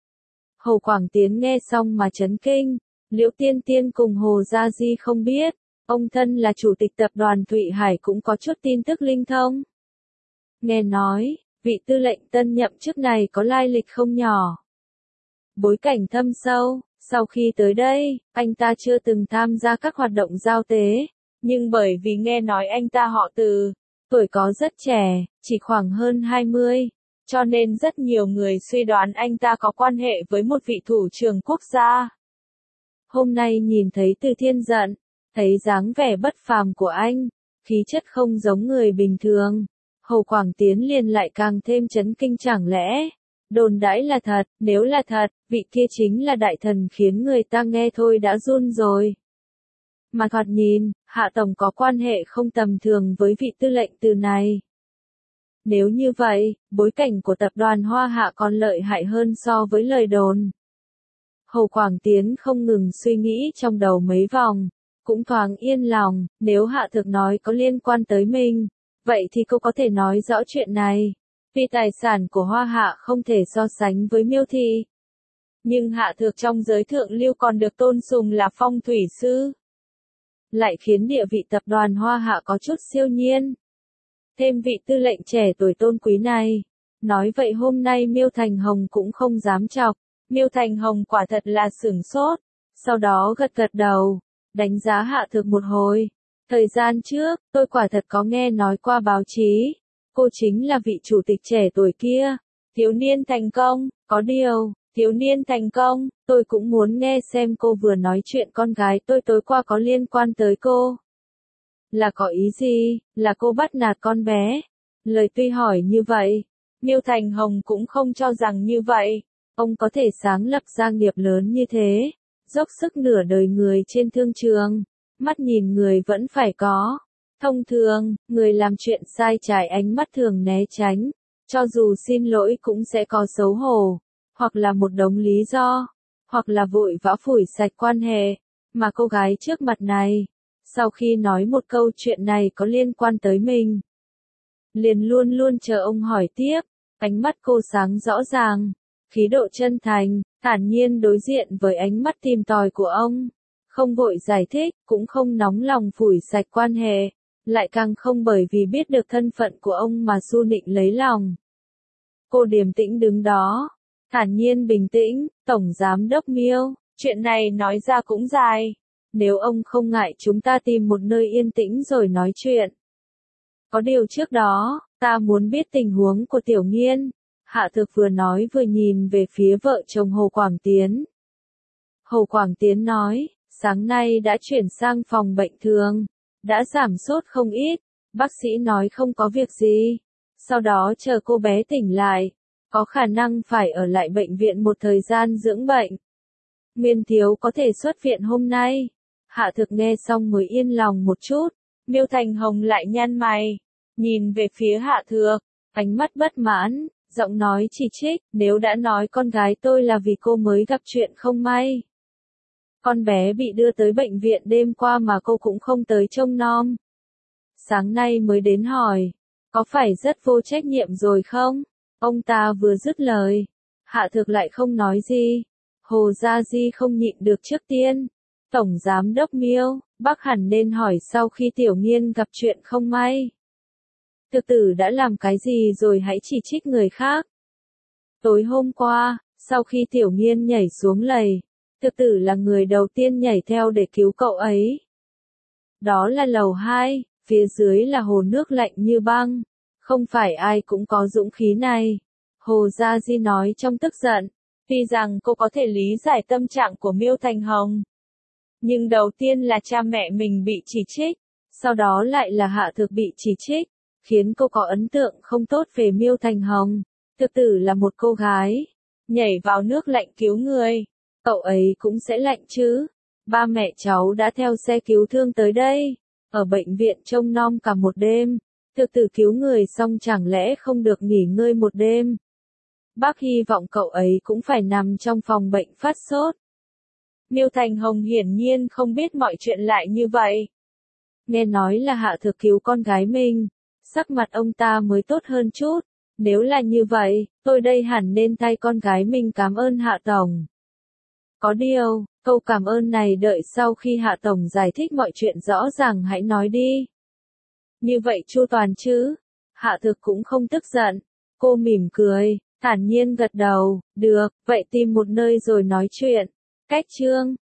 Hồ Quảng Tiến nghe xong mà chấn kinh, Liễu Tiên Tiên cùng Hồ Gia Di không biết, ông thân là chủ tịch tập đoàn Thụy Hải cũng có chút tin tức linh thông. Nghe nói, vị tư lệnh tân nhậm chức này có lai lịch không nhỏ. Bối cảnh thâm sâu, sau khi tới đây, anh ta chưa từng tham gia các hoạt động giao tế, nhưng bởi vì nghe nói anh ta họ Từ, tuổi có rất trẻ, chỉ khoảng hơn hai mươi, cho nên rất nhiều người suy đoán anh ta có quan hệ với một vị thủ trưởng quốc gia. Hôm nay nhìn thấy Từ Thiên giận, thấy dáng vẻ bất phàm của anh, khí chất không giống người bình thường, Hồ Quảng Tiến liền lại càng thêm chấn kinh, chẳng lẽ đồn đãi là thật? Nếu là thật, vị kia chính là đại thần khiến người ta nghe thôi đã run rồi. Mà thoạt nhìn, Hạ Tổng có quan hệ không tầm thường với vị tư lệnh Từ này. Nếu như vậy, bối cảnh của tập đoàn Hoa Hạ còn lợi hại hơn so với lời đồn. Hồ Quảng Tiến không ngừng suy nghĩ trong đầu mấy vòng, cũng thoáng yên lòng, nếu Hạ Thực nói có liên quan tới mình, vậy thì cô có thể nói rõ chuyện này. Vì tài sản của Hoa Hạ không thể so sánh với Miêu Thị. Nhưng Hạ Thực trong giới thượng lưu còn được tôn sùng là phong thủy sư, lại khiến địa vị tập đoàn Hoa Hạ có chút siêu nhiên. Thêm vị tư lệnh trẻ tuổi tôn quý này, nói vậy hôm nay Miêu Thành Hồng cũng không dám chọc. Miêu Thành Hồng quả thật là sửng sốt, sau đó gật gật đầu, đánh giá Hạ Thực một hồi. Thời gian trước, tôi quả thật có nghe nói qua báo chí, cô chính là vị chủ tịch trẻ tuổi kia, thiếu niên thành công, có điều, thiếu niên thành công, tôi cũng muốn nghe xem cô vừa nói chuyện con gái tôi tối qua có liên quan tới cô. Là có ý gì, là cô bắt nạt con bé? Lời tuy hỏi như vậy, Miêu Thành Hồng cũng không cho rằng như vậy. Ông có thể sáng lập gia nghiệp lớn như thế, dốc sức nửa đời người trên thương trường, mắt nhìn người vẫn phải có. Thông thường, người làm chuyện sai trái ánh mắt thường né tránh, cho dù xin lỗi cũng sẽ có xấu hổ, hoặc là một đống lý do, hoặc là vội vã phủi sạch quan hệ. Mà cô gái trước mặt này, sau khi nói một câu chuyện này có liên quan tới mình, liền luôn luôn chờ ông hỏi tiếp, ánh mắt cô sáng rõ ràng, khí độ chân thành, thản nhiên đối diện với ánh mắt tìm tòi của ông, không vội giải thích, cũng không nóng lòng phủi sạch quan hệ, lại càng không bởi vì biết được thân phận của ông mà su nịnh lấy lòng. Cô điềm tĩnh đứng đó, thản nhiên bình tĩnh, Tổng Giám đốc Miêu, chuyện này nói ra cũng dài, nếu ông không ngại chúng ta tìm một nơi yên tĩnh rồi nói chuyện. Có điều trước đó, ta muốn biết tình huống của Tiểu Nghiên. Hạ Thực vừa nói vừa nhìn về phía vợ chồng Hồ Quảng Tiến. Hồ Quảng Tiến nói, sáng nay đã chuyển sang phòng bệnh thường, đã giảm sốt không ít, Bác sĩ nói không có việc gì. Sau đó chờ cô bé tỉnh lại, có khả năng phải ở lại bệnh viện một thời gian dưỡng bệnh. Miên Thiếu có thể xuất viện hôm nay. Hạ Thực nghe xong mới yên lòng một chút. Miêu Thành Hồng lại nhăn mày, nhìn về phía Hạ Thược, ánh mắt bất mãn, giọng nói chỉ trích, nếu đã nói con gái tôi là vì cô mới gặp chuyện không may. Con bé bị đưa tới bệnh viện đêm qua mà cô cũng không tới trông nom. Sáng nay mới đến hỏi, có phải rất vô trách nhiệm rồi không? Ông ta vừa dứt lời, Hạ Thực lại không nói gì. Hồ Gia Di không nhịn được trước tiên. Tổng Giám đốc Miêu, bác hẳn nên hỏi sau khi Tiểu Nghiên gặp chuyện không may. Thực tử đã làm cái gì rồi hãy chỉ trích người khác. Tối hôm qua, sau khi Tiểu Nghiên nhảy xuống lầy, thực tử là người đầu tiên nhảy theo để cứu cậu ấy. Đó là lầu hai, phía dưới là hồ nước lạnh như băng. Không phải ai cũng có dũng khí này. Hồ Gia Di nói trong tức giận. Tuy rằng cô có thể lý giải tâm trạng của Miêu Thành Hồng. Nhưng đầu tiên là cha mẹ mình bị chỉ trích, sau đó lại là Hạ Thực bị chỉ trích, khiến cô có ấn tượng không tốt về Miêu Thành Hồng. Thực tử là một cô gái, nhảy vào nước lạnh cứu người, cậu ấy cũng sẽ lạnh chứ. Ba mẹ cháu đã theo xe cứu thương tới đây, ở bệnh viện trông nom cả một đêm. Thực tử cứu người xong chẳng lẽ không được nghỉ ngơi một đêm. Bác hy vọng cậu ấy cũng phải nằm trong phòng bệnh phát sốt. Miêu Thành Hồng hiển nhiên không biết mọi chuyện lại như vậy. Nghe nói là Hạ Thực cứu con gái mình, sắc mặt ông ta mới tốt hơn chút. Nếu là như vậy, tôi đây hẳn nên thay con gái mình cảm ơn Hạ Tổng. Có điều, câu cảm ơn này đợi sau khi Hạ Tổng giải thích mọi chuyện rõ ràng hãy nói đi. Như vậy chu toàn chứ? Hạ Thực cũng không tức giận. Cô mỉm cười, thản nhiên gật đầu, được, vậy tìm một nơi rồi nói chuyện. Cách chương